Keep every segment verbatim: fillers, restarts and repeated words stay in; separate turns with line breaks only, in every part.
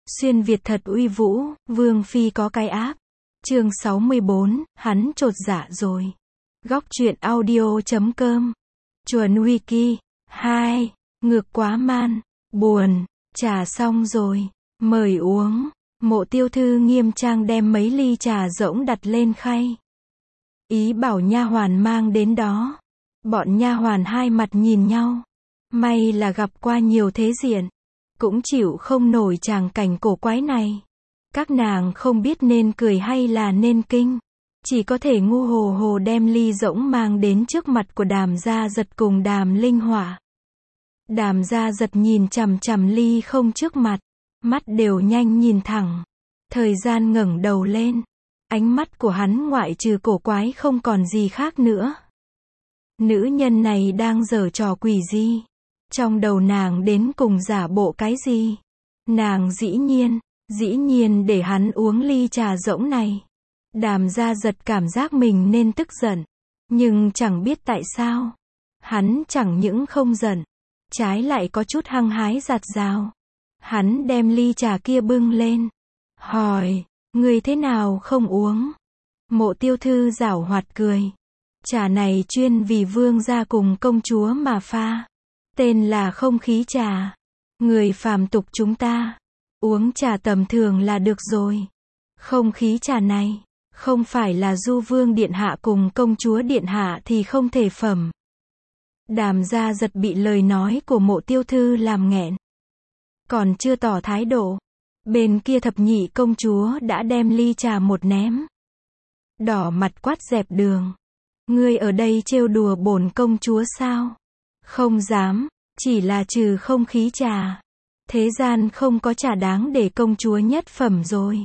Xuyên Việt thật uy vũ, Vương Phi có cái áp. Chương sáu mươi bốn, hắn chột dạ rồi. Góc truyện audio chấm com. Chuẩn Wiki. hai. Ngược quá man. Buồn. Trà xong rồi. Mời uống. Mộ Tiêu Thư nghiêm trang đem mấy ly trà rỗng đặt lên khay. Ý bảo nha hoàn mang đến đó. Bọn nha hoàn hai mặt nhìn nhau. May là gặp qua nhiều thế diện. Cũng chịu không nổi tràng cảnh cổ quái này. Các nàng không biết nên cười hay là nên kinh. Chỉ có thể ngu hồ hồ đem ly rỗng mang đến trước mặt của Đàm Gia Giật cùng Đàm Linh Họa. Đàm Gia Giật nhìn chằm chằm ly không trước mặt. Mắt đều nhanh nhìn thẳng. Thời gian ngẩng đầu lên. Ánh mắt của hắn ngoại trừ cổ quái không còn gì khác nữa. Nữ nhân này đang giở trò quỷ gì? Trong đầu nàng đến cùng giả bộ cái gì? Nàng dĩ nhiên, dĩ nhiên để hắn uống ly trà rỗng này. Đàm Gia Giật cảm giác mình nên tức giận. Nhưng chẳng biết tại sao. Hắn chẳng những không giận. Trái lại có chút hăng hái giạt rào. Hắn đem ly trà kia bưng lên. Hỏi, người thế nào không uống? Mộ Tiêu Thư giảo hoạt cười. Trà này chuyên vì vương gia cùng công chúa mà pha. Tên là không khí trà. Người phàm tục chúng ta uống trà tầm thường là được rồi. Không khí trà này không phải là du vương điện hạ cùng công chúa điện hạ thì không thể phẩm. Đàm Gia Giật bị lời nói của Mộ Tiêu Thư làm nghẹn. Còn chưa tỏ thái độ. Bên kia thập nhị công chúa đã đem ly trà một ném. Đỏ mặt quát dẹp đường. Ngươi ở đây trêu đùa bổn công chúa sao? Không dám, chỉ là trừ không khí trà. Thế gian không có trà đáng để công chúa nhất phẩm rồi.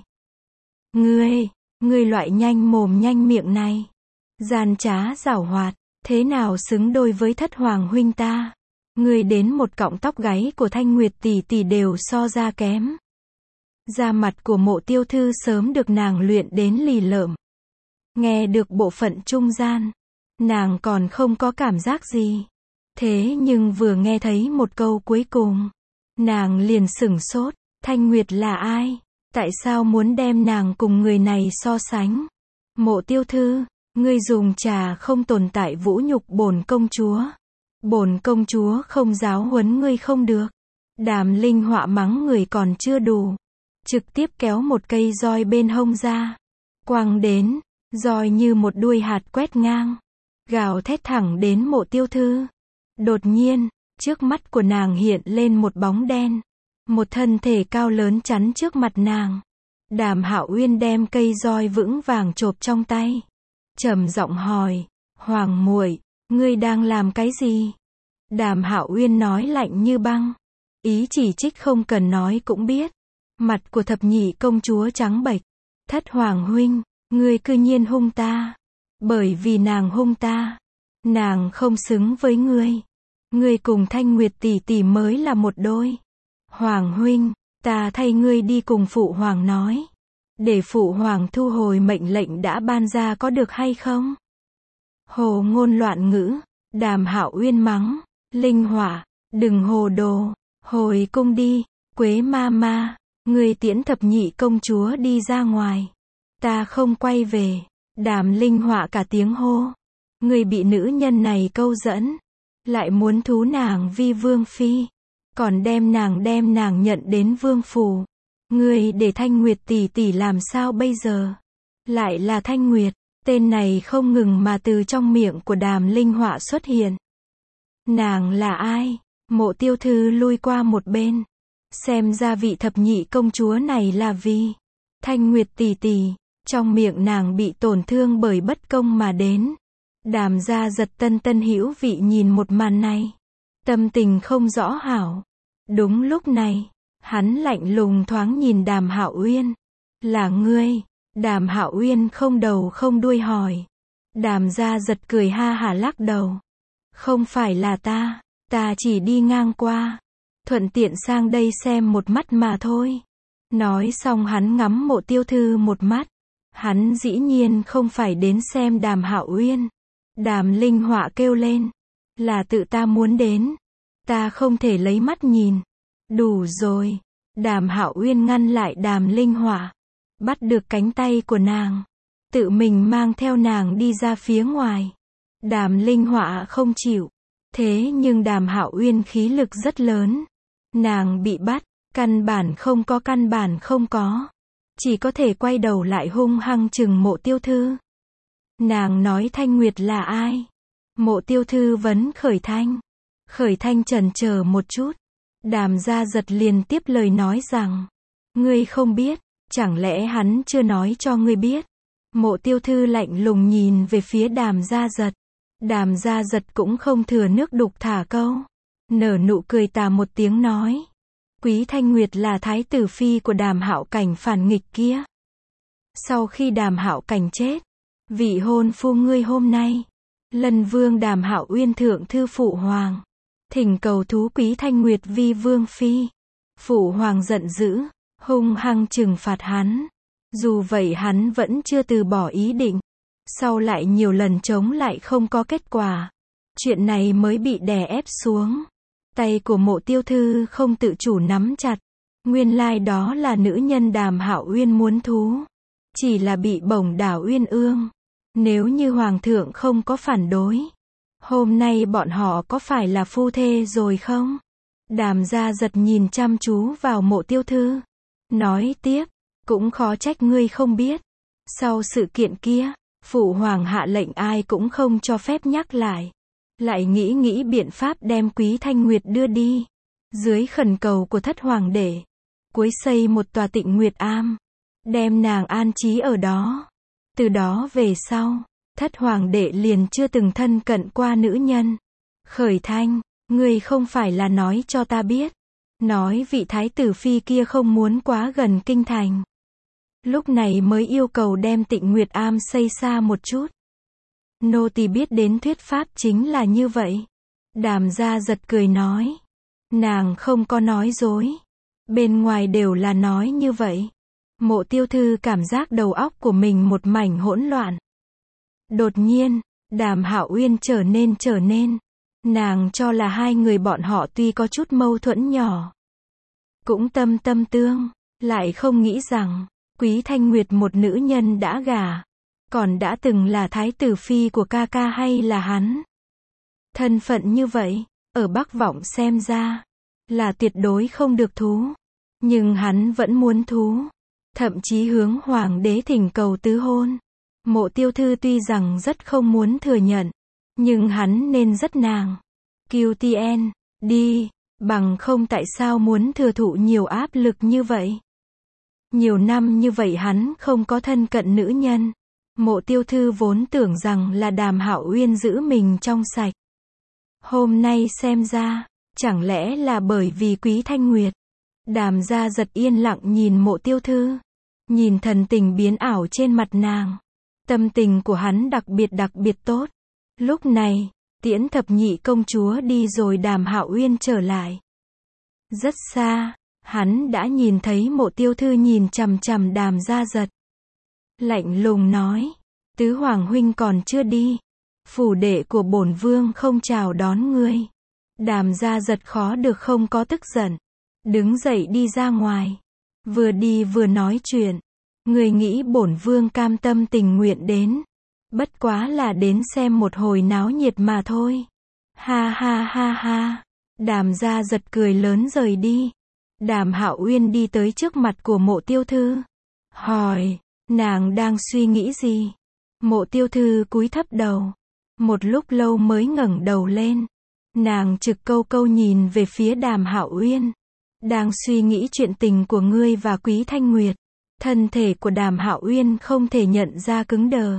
Ngươi, ngươi loại nhanh mồm nhanh miệng này. Gian trá giảo hoạt, thế nào xứng đôi với thất hoàng huynh ta? Ngươi đến một cọng tóc gáy của Thanh Nguyệt tỷ tỷ đều so ra kém. Da mặt của Mộ Tiêu Thư sớm được nàng luyện đến lì lợm. Nghe được bộ phận trung gian, nàng còn không có cảm giác gì. Thế nhưng vừa nghe thấy một câu cuối cùng, nàng liền sửng sốt. Thanh Nguyệt là ai? Tại sao muốn đem nàng cùng người này so sánh? Mộ Tiêu Thư, ngươi dùng trà không tồn tại vũ nhục bổn công chúa. Bổn công chúa không giáo huấn ngươi không được. Đàm Linh Họa mắng người còn chưa đủ. Trực tiếp kéo một cây roi bên hông ra. Quăng đến, roi như một đuôi hạt quét ngang. Gào thét thẳng đến Mộ Tiêu Thư. Đột nhiên, trước mắt của nàng hiện lên một bóng đen. Một thân thể cao lớn chắn trước mặt nàng. Đàm Hạo Uyên đem cây roi vững vàng chộp trong tay. Trầm giọng hỏi, Hoàng muội, ngươi đang làm cái gì? Đàm Hạo Uyên nói lạnh như băng. Ý chỉ trích không cần nói cũng biết. Mặt của thập nhị công chúa trắng bệch. Thất hoàng huynh, ngươi cư nhiên hung ta. Bởi vì nàng hung ta, nàng không xứng với ngươi. Ngươi cùng Thanh Nguyệt tỷ tỷ mới là một đôi. Hoàng huynh, ta thay ngươi đi cùng phụ hoàng nói. Để phụ hoàng thu hồi mệnh lệnh đã ban ra có được hay không? Hồ ngôn loạn ngữ. Đàm Hạo Uyên mắng. Linh Họa, đừng hồ đồ. Hồi cung đi. Quế ma ma, ngươi tiễn thập nhị công chúa đi ra ngoài. Ta không quay về. Đàm Linh Họa cả tiếng hô. Ngươi bị nữ nhân này câu dẫn. Lại muốn thú nàng vi vương phi. Còn đem nàng đem nàng nhận đến vương phủ. Ngươi để Thanh Nguyệt tỷ tỷ làm sao bây giờ? Lại là Thanh Nguyệt. Tên này không ngừng mà từ trong miệng của Đàm Linh Họa xuất hiện. Nàng là ai? Mộ Tiêu Thư lui qua một bên. Xem ra vị thập nhị công chúa này là vì Thanh Nguyệt tỷ tỷ. Trong miệng nàng bị tổn thương bởi bất công mà đến. Đàm Gia Giật tân tân hữu vị nhìn một màn này. Tâm tình không rõ hảo. Đúng lúc này, hắn lạnh lùng thoáng nhìn Đàm Hạo Uyên. Là ngươi? Đàm Hạo Uyên không đầu không đuôi hỏi. Đàm Gia Giật cười ha hả lắc đầu. Không phải là ta, ta chỉ đi ngang qua. Thuận tiện sang đây xem một mắt mà thôi. Nói xong hắn ngắm Mộ Tiêu Thư một mắt. Hắn dĩ nhiên không phải đến xem Đàm Hạo Uyên. Đàm Linh Họa kêu lên. Là tự ta muốn đến. Ta không thể lấy mắt nhìn. Đủ rồi. Đàm Hạo Uyên ngăn lại Đàm Linh Họa, bắt được cánh tay của nàng, tự mình mang theo nàng đi ra phía ngoài. Đàm Linh Họa không chịu, thế nhưng Đàm Hạo Uyên khí lực rất lớn. Nàng bị bắt, căn bản không có căn bản không có. Chỉ có thể quay đầu lại hung hăng chừng Mộ Tiêu Thư. Nàng nói Thanh Nguyệt là ai? Mộ Tiêu Thư vấn Khởi Thanh. Khởi Thanh chần chờ một chút. Đàm Gia Giật liền tiếp lời nói rằng, ngươi không biết, chẳng lẽ hắn chưa nói cho ngươi biết? Mộ Tiêu Thư lạnh lùng nhìn về phía Đàm Gia Giật. Đàm Gia Giật cũng không thừa nước đục thả câu. Nở nụ cười tà một tiếng nói, Quý Thanh Nguyệt là thái tử phi của Đàm Hạo Cảnh phản nghịch kia. Sau khi Đàm Hạo Cảnh chết, vị hôn phu ngươi hôm nay, Lân Vương Đàm Hạo Uyên thượng thư phụ hoàng, thỉnh cầu thú Quý Thanh Nguyệt vi vương phi. Phụ hoàng giận dữ, hung hăng trừng phạt hắn. Dù vậy hắn vẫn chưa từ bỏ ý định. Sau lại nhiều lần chống lại không có kết quả. Chuyện này mới bị đè ép xuống. Tay của Mộ Tiêu Thư không tự chủ nắm chặt. Nguyên lai đó là nữ nhân Đàm Hạo Uyên muốn thú. Chỉ là bị bổng đảo uyên ương. Nếu như hoàng thượng không có phản đối, hôm nay bọn họ có phải là phu thê rồi không? Đàm Gia Giật nhìn chăm chú vào Mộ Tiêu Thư, nói tiếp, cũng khó trách ngươi không biết. Sau sự kiện kia, phụ hoàng hạ lệnh ai cũng không cho phép nhắc lại. Lại nghĩ nghĩ biện pháp đem Quý Thanh Nguyệt đưa đi. Dưới khẩn cầu của thất hoàng đệ, cuối xây một tòa Tịnh Nguyệt Am, đem nàng an trí ở đó. Từ đó về sau, thất hoàng đệ liền chưa từng thân cận qua nữ nhân. Khởi Thanh, ngươi không phải là nói cho ta biết, nói vị thái tử phi kia không muốn quá gần kinh thành. Lúc này mới yêu cầu đem Tịnh Nguyệt Am xây xa một chút. Nô tỳ biết đến thuyết pháp chính là như vậy. Đàm Gia Giật cười nói, nàng không có nói dối, bên ngoài đều là nói như vậy. Mộ Tiêu Thư cảm giác đầu óc của mình một mảnh hỗn loạn. Đột nhiên, Đàm Hạo Uyên trở nên trở nên. Nàng cho là hai người bọn họ tuy có chút mâu thuẫn nhỏ, cũng tâm tâm tương, lại không nghĩ rằng, Quý Thanh Nguyệt một nữ nhân đã gả, còn đã từng là thái tử phi của ca ca hay là hắn. Thân phận như vậy, ở Bắc Vọng xem ra, là tuyệt đối không được thú. Nhưng hắn vẫn muốn thú. Thậm chí hướng hoàng đế thỉnh cầu tứ hôn. Mộ Tiêu Thư tuy rằng rất không muốn thừa nhận, nhưng hắn nên rất nàng. quy tê en, đi, bằng không tại sao muốn thừa thụ nhiều áp lực như vậy. Nhiều năm như vậy hắn không có thân cận nữ nhân. Mộ Tiêu Thư vốn tưởng rằng là Đàm Hạo Uyên giữ mình trong sạch. Hôm nay xem ra, chẳng lẽ là bởi vì Quý Thanh Nguyệt. Đàm Gia Giật yên lặng nhìn Mộ Tiêu Thư. Nhìn thần tình biến ảo trên mặt nàng. Tâm tình của hắn đặc biệt đặc biệt tốt. Lúc này, tiễn thập nhị công chúa đi rồi Đàm Hạo Uyên trở lại. Rất xa, hắn đã nhìn thấy Mộ Tiêu Thư nhìn chằm chằm Đàm Gia Giật. Lạnh lùng nói, tứ hoàng huynh còn chưa đi. Phủ đệ của bổn vương không chào đón ngươi. Đàm Gia Giật khó được không có tức giận. Đứng dậy đi ra ngoài. Vừa đi vừa nói chuyện. Người nghĩ bổn vương cam tâm tình nguyện đến. Bất quá là đến xem một hồi náo nhiệt mà thôi. Ha ha ha ha. Đàm Gia Giật cười lớn rời đi. Đàm Hạo Uyên đi tới trước mặt của Mộ Tiêu Thư. Hỏi, nàng đang suy nghĩ gì? Mộ Tiêu Thư cúi thấp đầu. Một lúc lâu mới ngẩng đầu lên. Nàng trực câu câu nhìn về phía Đàm Hạo Uyên. Đang suy nghĩ chuyện tình của ngươi và Quý Thanh Nguyệt. Thân thể của Đàm Hạo Uyên không thể nhận ra cứng đờ.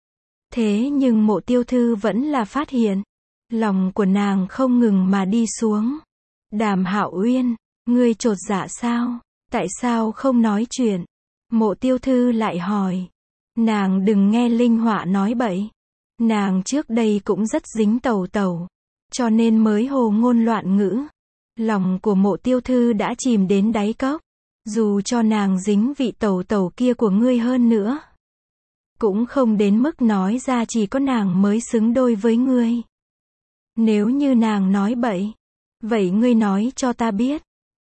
Thế nhưng Mộ Tiêu Thư vẫn là phát hiện. Lòng của nàng không ngừng mà đi xuống. Đàm Hạo Uyên, ngươi chột dạ sao? Tại sao không nói chuyện? Mộ Tiêu Thư lại hỏi. Nàng đừng nghe Linh Họa nói bậy. Nàng trước đây cũng rất dính tẩu tẩu. Cho nên mới hồ ngôn loạn ngữ. Lòng của Mộ Tiêu Thư đã chìm đến đáy cốc. Dù cho nàng dính vị tẩu tẩu kia của ngươi hơn nữa, cũng không đến mức nói ra chỉ có nàng mới xứng đôi với ngươi. Nếu như nàng nói bậy, vậy ngươi nói cho ta biết.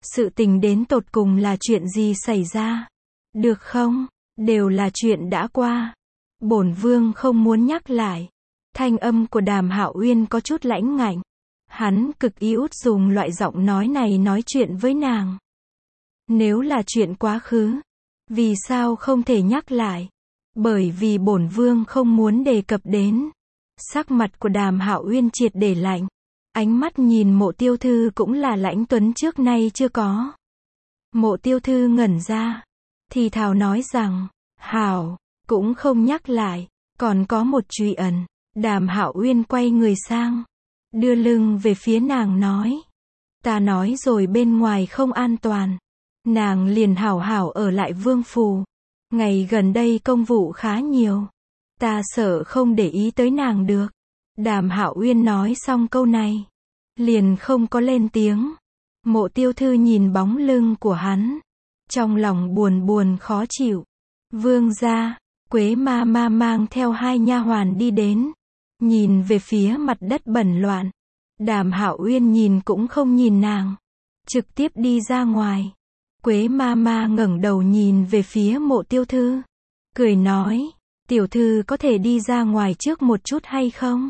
Sự tình đến tột cùng là chuyện gì xảy ra? Được không? Đều là chuyện đã qua. Bổn vương không muốn nhắc lại. Thanh âm của Đàm Hạo Uyên có chút lãnh ngạnh. Hắn cực ý út dùng loại giọng nói này nói chuyện với nàng. Nếu là chuyện quá khứ, vì sao không thể nhắc lại? Bởi vì bổn vương không muốn đề cập đến. Sắc mặt của Đàm Hạo Uyên triệt để lạnh. Ánh mắt nhìn Mộ Tiêu Thư cũng là lãnh tuấn trước nay chưa có. Mộ Tiêu Thư ngẩn ra, thì thào nói rằng, hảo, cũng không nhắc lại, còn có một trụy ẩn. Đàm Hạo Uyên quay người sang, đưa lưng về phía nàng nói, ta nói rồi bên ngoài không an toàn. Nàng liền hảo hảo ở lại vương phủ. Ngày gần đây công vụ khá nhiều, ta sợ không để ý tới nàng được. Đàm Hạo Uyên nói xong câu này, liền không có lên tiếng. Mộ Tiêu Thư nhìn bóng lưng của hắn, trong lòng buồn buồn khó chịu. Vương gia, Quế ma ma mang theo hai nha hoàn đi đến, nhìn về phía mặt đất bẩn loạn. Đàm Hạo Uyên nhìn cũng không nhìn nàng, trực tiếp đi ra ngoài. Quế ma ma ngẩng đầu nhìn về phía Mộ Tiêu Thư, cười nói, tiểu thư có thể đi ra ngoài trước một chút hay không?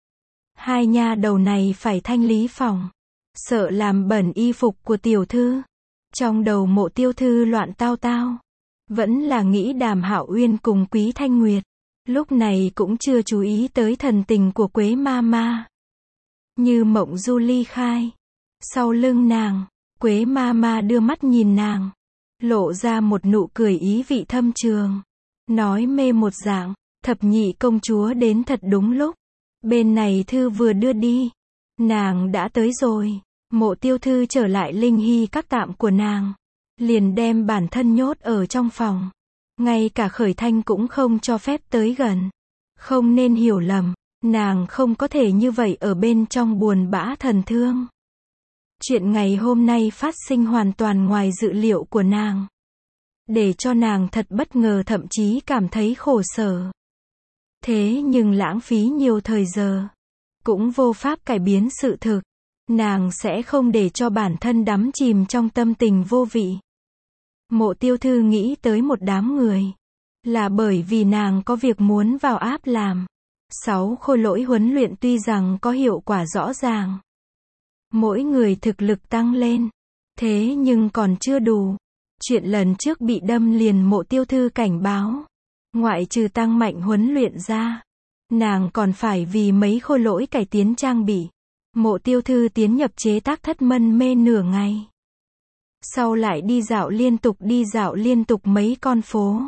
Hai nha đầu này phải thanh lý phòng, sợ làm bẩn y phục của tiểu thư. Trong đầu Mộ Tiêu Thư loạn tao tao, vẫn là nghĩ Đàm Hạo Uyên cùng Quý Thanh Nguyệt, lúc này cũng chưa chú ý tới thần tình của Quế ma ma. Như mộng du ly khai, sau lưng nàng, Quế ma ma đưa mắt nhìn nàng, lộ ra một nụ cười ý vị thâm trường, nói mê một dạng, thập nhị công chúa đến thật đúng lúc. Bên này thư vừa đưa đi, nàng đã tới rồi. Mộ Tiêu Thư trở lại linh hy các tạm của nàng, liền đem bản thân nhốt ở trong phòng. Ngay cả Khởi Thanh cũng không cho phép tới gần. Không nên hiểu lầm, nàng không có thể như vậy ở bên trong buồn bã thần thương. Chuyện ngày hôm nay phát sinh hoàn toàn ngoài dự liệu của nàng, để cho nàng thật bất ngờ, thậm chí cảm thấy khổ sở. Thế nhưng lãng phí nhiều thời giờ, cũng vô pháp cải biến sự thực. Nàng sẽ không để cho bản thân đắm chìm trong tâm tình vô vị. Mộ Tiêu Thư nghĩ tới một đám người, là bởi vì nàng có việc muốn vào áp làm. Sáu khôi lỗi huấn luyện tuy rằng có hiệu quả rõ ràng, mỗi người thực lực tăng lên, thế nhưng còn chưa đủ. Chuyện lần trước bị đâm liền Mộ Tiêu Thư cảnh báo, ngoại trừ tăng mạnh huấn luyện ra, nàng còn phải vì mấy khôi lỗi cải tiến trang bị. Mộ Tiêu Thư tiến nhập chế tác thất mân mê nửa ngày, sau lại đi dạo liên tục đi dạo liên tục mấy con phố.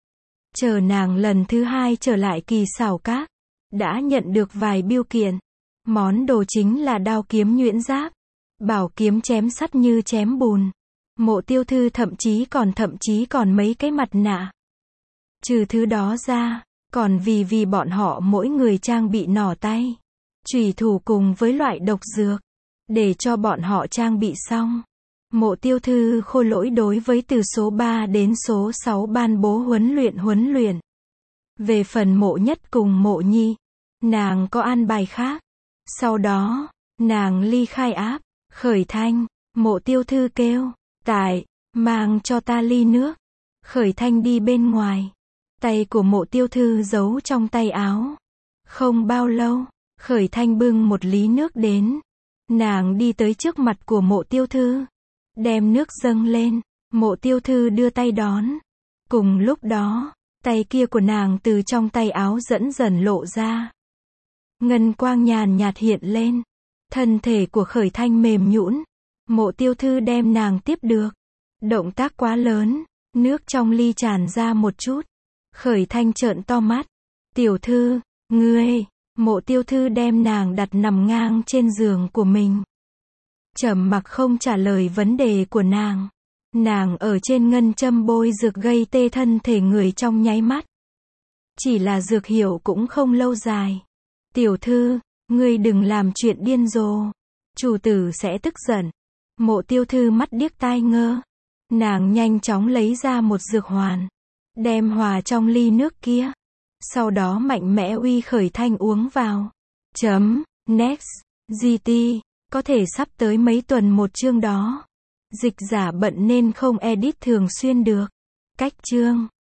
Chờ nàng lần thứ hai trở lại Kỳ Xảo Các, đã nhận được vài bưu kiện. Món đồ chính là đao kiếm nhuyễn giáp, bảo kiếm chém sắt như chém bùn. Mộ Tiêu Thư thậm chí còn thậm chí còn mấy cái mặt nạ. Trừ thứ đó ra, còn vì vì bọn họ mỗi người trang bị nỏ tay, chủy thủ cùng với loại độc dược, để cho bọn họ trang bị xong. Mộ Tiêu Thư khôi lỗi đối với từ số ba đến số sáu ban bố huấn luyện huấn luyện. Về phần Mộ Nhất cùng Mộ Nhi, nàng có an bài khác. Sau đó, nàng ly khai áp, Khởi Thanh, Mộ Tiêu Thư kêu, tại, mang cho ta ly nước. Khởi Thanh đi bên ngoài, tay của Mộ Tiêu Thư giấu trong tay áo. Không bao lâu, Khởi Thanh bưng một lý nước đến. Nàng đi tới trước mặt của Mộ Tiêu Thư, đem nước dâng lên. Mộ Tiêu Thư đưa tay đón. Cùng lúc đó, tay kia của nàng từ trong tay áo dẫn dần lộ ra. Ngân quang nhàn nhạt hiện lên. Thân thể của Khởi Thanh mềm nhũn. Mộ Tiêu Thư đem nàng tiếp được. Động tác quá lớn, nước trong ly tràn ra một chút. Khởi Thanh trợn to mắt. Tiểu thư, ngươi. Mộ Tiêu Thư đem nàng đặt nằm ngang trên giường của mình. Trầm mặc không trả lời vấn đề của nàng. Nàng ở trên ngân châm bôi dược gây tê thân thể người trong nháy mắt. Chỉ là dược hiệu cũng không lâu dài. Tiểu thư, ngươi đừng làm chuyện điên rồ. Chủ tử sẽ tức giận. Mộ Tiêu Thư mắt điếc tai ngơ. Nàng nhanh chóng lấy ra một dược hoàn, đem hòa trong ly nước kia. Sau đó mạnh mẽ uy Khởi Thanh uống vào. Chấm, next, giê tê, có thể sắp tới mấy tuần một chương đó. Dịch giả bận nên không edit thường xuyên được. Cách chương